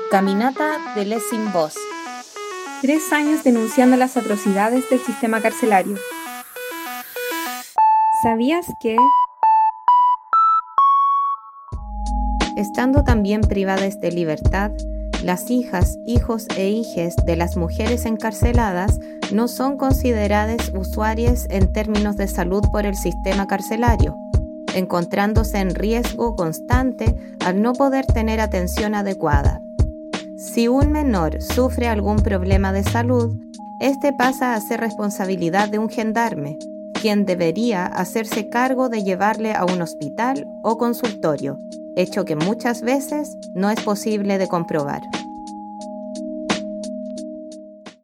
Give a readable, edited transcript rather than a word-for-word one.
Caminata de Lessing Voss. 3 años denunciando las atrocidades del sistema carcelario. ¿Sabías que? Estando también privadas de libertad, las hijas, hijos e hijes de las mujeres encarceladas no son consideradas usuarias en términos de salud por el sistema carcelario, encontrándose en riesgo constante al no poder tener atención adecuada. Si un menor sufre algún problema de salud, este pasa a ser responsabilidad de un gendarme, quien debería hacerse cargo de llevarle a un hospital o consultorio, hecho que muchas veces no es posible de comprobar.